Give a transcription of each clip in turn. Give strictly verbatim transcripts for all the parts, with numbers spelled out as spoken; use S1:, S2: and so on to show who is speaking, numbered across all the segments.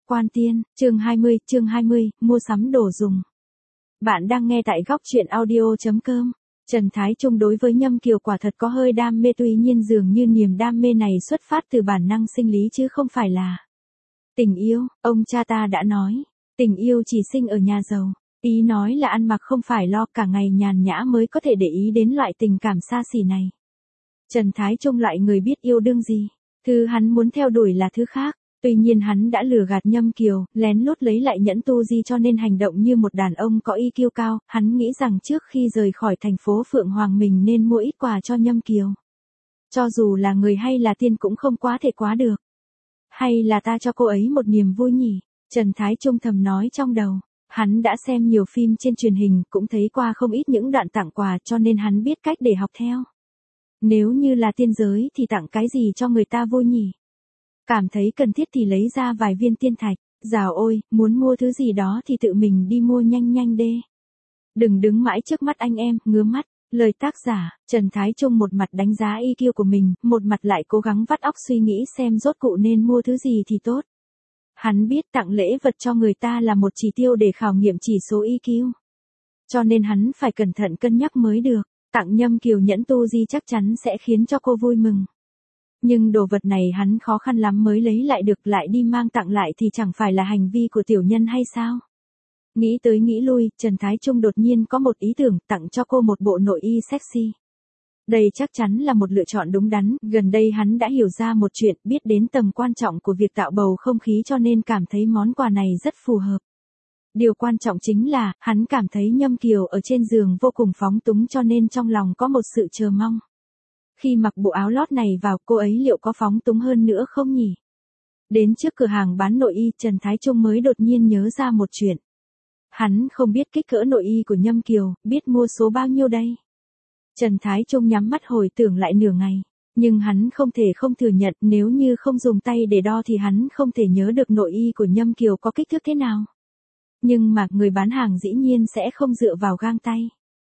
S1: Quan Tiên, chương hai mươi, chương hai mươi, mua sắm đồ dùng. Bạn đang nghe tại góc truyện audio chấm com. Trần Thái Trung đối với Nhâm Kiều quả thật có hơi đam mê, tuy nhiên dường như niềm đam mê này xuất phát từ bản năng sinh lý chứ không phải là tình yêu. Ông cha ta đã nói, tình yêu chỉ sinh ở nhà giàu. Ý nói là ăn mặc không phải lo, cả ngày nhàn nhã mới có thể để ý đến loại tình cảm xa xỉ này. Trần Thái Trung loại người biết yêu đương gì, thứ hắn muốn theo đuổi là thứ khác. Tuy nhiên hắn đã lừa gạt Nhâm Kiều, lén lút lấy lại nhẫn tu di cho nên hành động như một đàn ông có i kiu cao. Hắn nghĩ rằng trước khi rời khỏi thành phố Phượng Hoàng mình nên mua ít quà cho Nhâm Kiều. Cho dù là người hay là tiên cũng không quá thể quá được. Hay là ta cho cô ấy một niềm vui nhỉ? Trần Thái Trung thầm nói trong đầu. Hắn đã xem nhiều phim trên truyền hình, cũng thấy qua không ít những đoạn tặng quà cho nên hắn biết cách để học theo. Nếu như là tiên giới thì tặng cái gì cho người ta vui nhỉ? Cảm thấy cần thiết thì lấy ra vài viên tiên thạch. Dào ôi, muốn mua thứ gì đó thì tự mình đi mua nhanh nhanh đê. Đừng đứng mãi trước mắt anh em, ngứa mắt. Lời tác giả, Trần Thái Trung một mặt đánh giá i kiu của mình, một mặt lại cố gắng vắt óc suy nghĩ xem rốt cụ nên mua thứ gì thì tốt. Hắn biết tặng lễ vật cho người ta là một chỉ tiêu để khảo nghiệm chỉ số i kiu. Cho nên hắn phải cẩn thận cân nhắc mới được. Tặng Nhâm Kiều nhẫn tu di chắc chắn sẽ khiến cho cô vui mừng. Nhưng đồ vật này hắn khó khăn lắm mới lấy lại được, lại đi mang tặng lại thì chẳng phải là hành vi của tiểu nhân hay sao? Nghĩ tới nghĩ lui, Trần Thái Trung đột nhiên có một ý tưởng, tặng cho cô một bộ nội y sexy. Đây chắc chắn là một lựa chọn đúng đắn, gần đây hắn đã hiểu ra một chuyện, biết đến tầm quan trọng của việc tạo bầu không khí cho nên cảm thấy món quà này rất phù hợp. Điều quan trọng chính là, hắn cảm thấy Nhâm Kiều ở trên giường vô cùng phóng túng cho nên trong lòng có một sự chờ mong. Khi mặc bộ áo lót này vào, cô ấy liệu có phóng túng hơn nữa không nhỉ? Đến trước cửa hàng bán nội y, Trần Thái Trung mới đột nhiên nhớ ra một chuyện. Hắn không biết kích cỡ nội y của Nhâm Kiều, biết mua số bao nhiêu đây? Trần Thái Trung nhắm mắt hồi tưởng lại nửa ngày. Nhưng hắn không thể không thừa nhận, nếu như không dùng tay để đo thì hắn không thể nhớ được nội y của Nhâm Kiều có kích thước thế nào. Nhưng mà người bán hàng dĩ nhiên sẽ không dựa vào gang tay.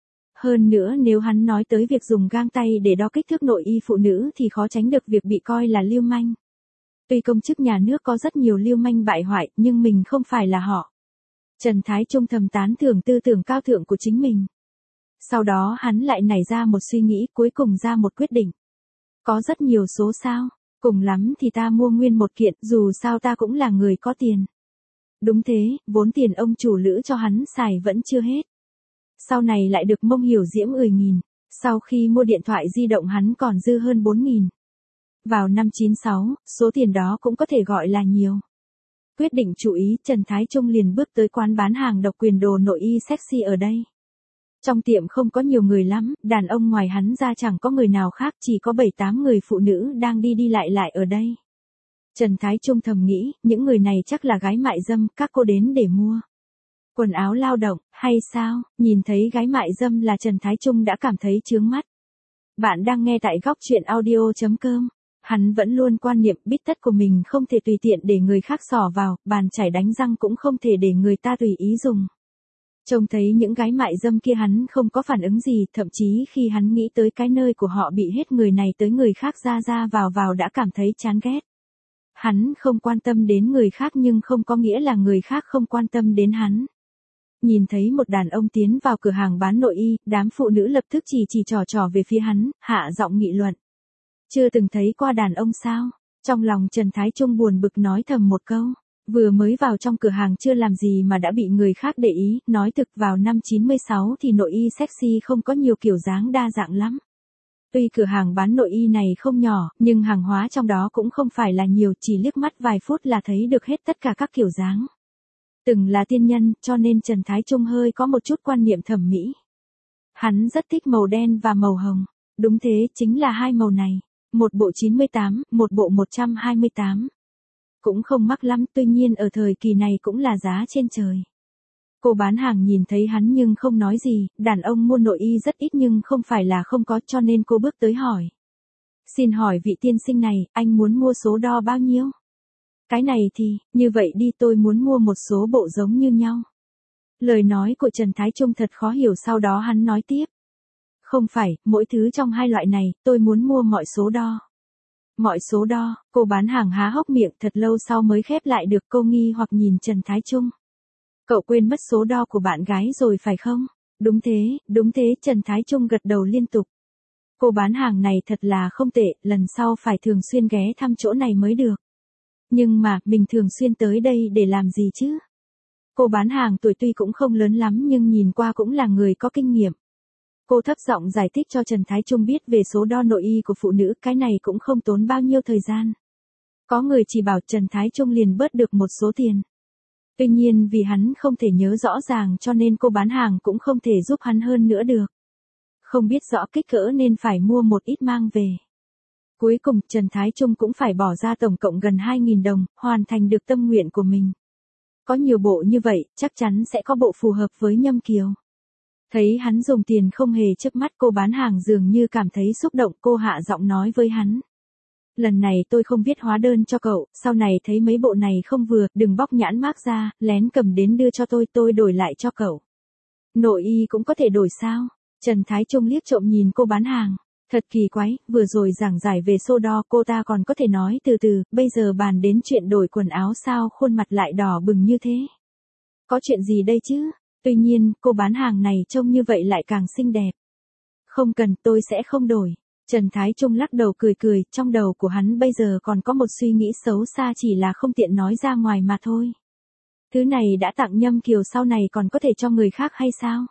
S1: Hơn nữa nếu hắn nói tới việc dùng gang tay để đo kích thước nội y phụ nữ thì khó tránh được việc bị coi là lưu manh. Tuy công chức nhà nước có rất nhiều lưu manh bại hoại, nhưng mình không phải là họ. Trần Thái Trung thầm tán thưởng tư tưởng cao thượng của chính mình. Sau đó hắn lại nảy ra một suy nghĩ, cuối cùng ra một quyết định. Có rất nhiều số sao, cùng lắm thì ta mua nguyên một kiện, dù sao ta cũng là người có tiền. Đúng thế, vốn tiền ông chủ lữ cho hắn xài vẫn chưa hết. Sau này lại được Mông Hiểu Diễm mười nghìn, sau khi mua điện thoại di động hắn còn dư hơn bốn nghìn. Vào năm chín sáu, số tiền đó cũng có thể gọi là nhiều. Quyết định chú ý, Trần Thái Trung liền bước tới quán bán hàng độc quyền đồ nội y sexy ở đây. Trong tiệm không có nhiều người lắm, đàn ông ngoài hắn ra chẳng có người nào khác, chỉ có bảy tám người phụ nữ đang đi đi lại lại ở đây. Trần Thái Trung thầm nghĩ, những người này chắc là gái mại dâm, các cô đến để mua quần áo lao động, hay sao? Nhìn thấy gái mại dâm là Trần Thái Trung đã cảm thấy chướng mắt. Bạn đang nghe tại góc truyện audio chấm com. Hắn vẫn luôn quan niệm bít tất của mình không thể tùy tiện để người khác xỏ vào, bàn chải đánh răng cũng không thể để người ta tùy ý dùng. Trông thấy những gái mại dâm kia hắn không có phản ứng gì, thậm chí khi hắn nghĩ tới cái nơi của họ bị hết người này tới người khác ra ra vào vào đã cảm thấy chán ghét. Hắn không quan tâm đến người khác nhưng không có nghĩa là người khác không quan tâm đến hắn. Nhìn thấy một đàn ông tiến vào cửa hàng bán nội y, đám phụ nữ lập tức chỉ chỉ trò trò về phía hắn, hạ giọng nghị luận. Chưa từng thấy qua đàn ông sao? Trong lòng Trần Thái Trung buồn bực nói thầm một câu. Vừa mới vào trong cửa hàng chưa làm gì mà đã bị người khác để ý, nói thực vào năm chín sáu thì nội y sexy không có nhiều kiểu dáng đa dạng lắm. Tuy cửa hàng bán nội y này không nhỏ, nhưng hàng hóa trong đó cũng không phải là nhiều, chỉ liếc mắt vài phút là thấy được hết tất cả các kiểu dáng. Từng là tiên nhân, cho nên Trần Thái Trung hơi có một chút quan niệm thẩm mỹ. Hắn rất thích màu đen và màu hồng. Đúng thế, chính là hai màu này. Một bộ chín mươi tám, một bộ một trăm hai mươi tám. Cũng không mắc lắm, tuy nhiên ở thời kỳ này cũng là giá trên trời. Cô bán hàng nhìn thấy hắn nhưng không nói gì, đàn ông mua nội y rất ít nhưng không phải là không có cho nên cô bước tới hỏi. Xin hỏi vị tiên sinh này, anh muốn mua số đo bao nhiêu? Cái này thì, như vậy đi tôi muốn mua một số bộ giống như nhau. Lời nói của Trần Thái Trung thật khó hiểu sau đó hắn nói tiếp. Không phải, mỗi thứ trong hai loại này, tôi muốn mua mọi số đo. Mọi số đo, cô bán hàng há hốc miệng thật lâu sau mới khép lại được, cô nghi hoặc nhìn Trần Thái Trung. Cậu quên mất số đo của bạn gái rồi phải không? Đúng thế, đúng thế, Trần Thái Trung gật đầu liên tục. Cô bán hàng này thật là không tệ, lần sau phải thường xuyên ghé thăm chỗ này mới được. Nhưng mà, mình thường xuyên tới đây để làm gì chứ? Cô bán hàng tuổi tuy cũng không lớn lắm nhưng nhìn qua cũng là người có kinh nghiệm. Cô thấp giọng giải thích cho Trần Thái Trung biết về số đo nội y của phụ nữ, cái này cũng không tốn bao nhiêu thời gian. Có người chỉ bảo Trần Thái Trung liền bớt được một số tiền. Tuy nhiên vì hắn không thể nhớ rõ ràng cho nên cô bán hàng cũng không thể giúp hắn hơn nữa được. Không biết rõ kích cỡ nên phải mua một ít mang về. Cuối cùng Trần Thái Trung cũng phải bỏ ra tổng cộng gần hai nghìn đồng, hoàn thành được tâm nguyện của mình. Có nhiều bộ như vậy, chắc chắn sẽ có bộ phù hợp với Nhâm Kiều. Thấy hắn dùng tiền không hề chớp mắt, cô bán hàng dường như cảm thấy xúc động, cô hạ giọng nói với hắn. Lần này tôi không viết hóa đơn cho cậu, sau này thấy mấy bộ này không vừa, đừng bóc nhãn mác ra, lén cầm đến đưa cho tôi, tôi đổi lại cho cậu. Nội y cũng có thể đổi sao? Trần Thái Trung liếc trộm nhìn cô bán hàng. Thật kỳ quái, vừa rồi giảng giải về số đo cô ta còn có thể nói từ từ, bây giờ bàn đến chuyện đổi quần áo sao khuôn mặt lại đỏ bừng như thế. Có chuyện gì đây chứ? Tuy nhiên, cô bán hàng này trông như vậy lại càng xinh đẹp. Không cần, tôi sẽ không đổi. Trần Thái Trung lắc đầu cười cười, trong đầu của hắn bây giờ còn có một suy nghĩ xấu xa chỉ là không tiện nói ra ngoài mà thôi. Thứ này đã tặng Nhâm Kiều sau này còn có thể cho người khác hay sao?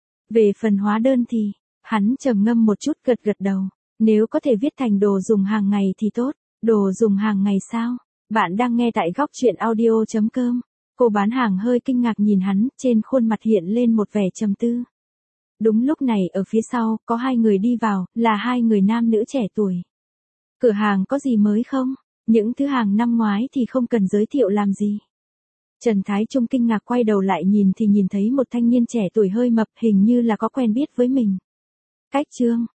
S1: Về phần hóa đơn thì, hắn trầm ngâm một chút gật gật đầu. Nếu có thể viết thành đồ dùng hàng ngày thì tốt. Đồ dùng hàng ngày sao? Bạn đang nghe tại góc truyện audio chấm com. Cô bán hàng hơi kinh ngạc nhìn hắn, trên khuôn mặt hiện lên một vẻ trầm tư. Đúng lúc này ở phía sau, có hai người đi vào, là hai người nam nữ trẻ tuổi. Cửa hàng có gì mới không? Những thứ hàng năm ngoái thì không cần giới thiệu làm gì. Trần Thái Trung kinh ngạc quay đầu lại nhìn thì nhìn thấy một thanh niên trẻ tuổi hơi mập, hình như là có quen biết với mình. Cách Trương,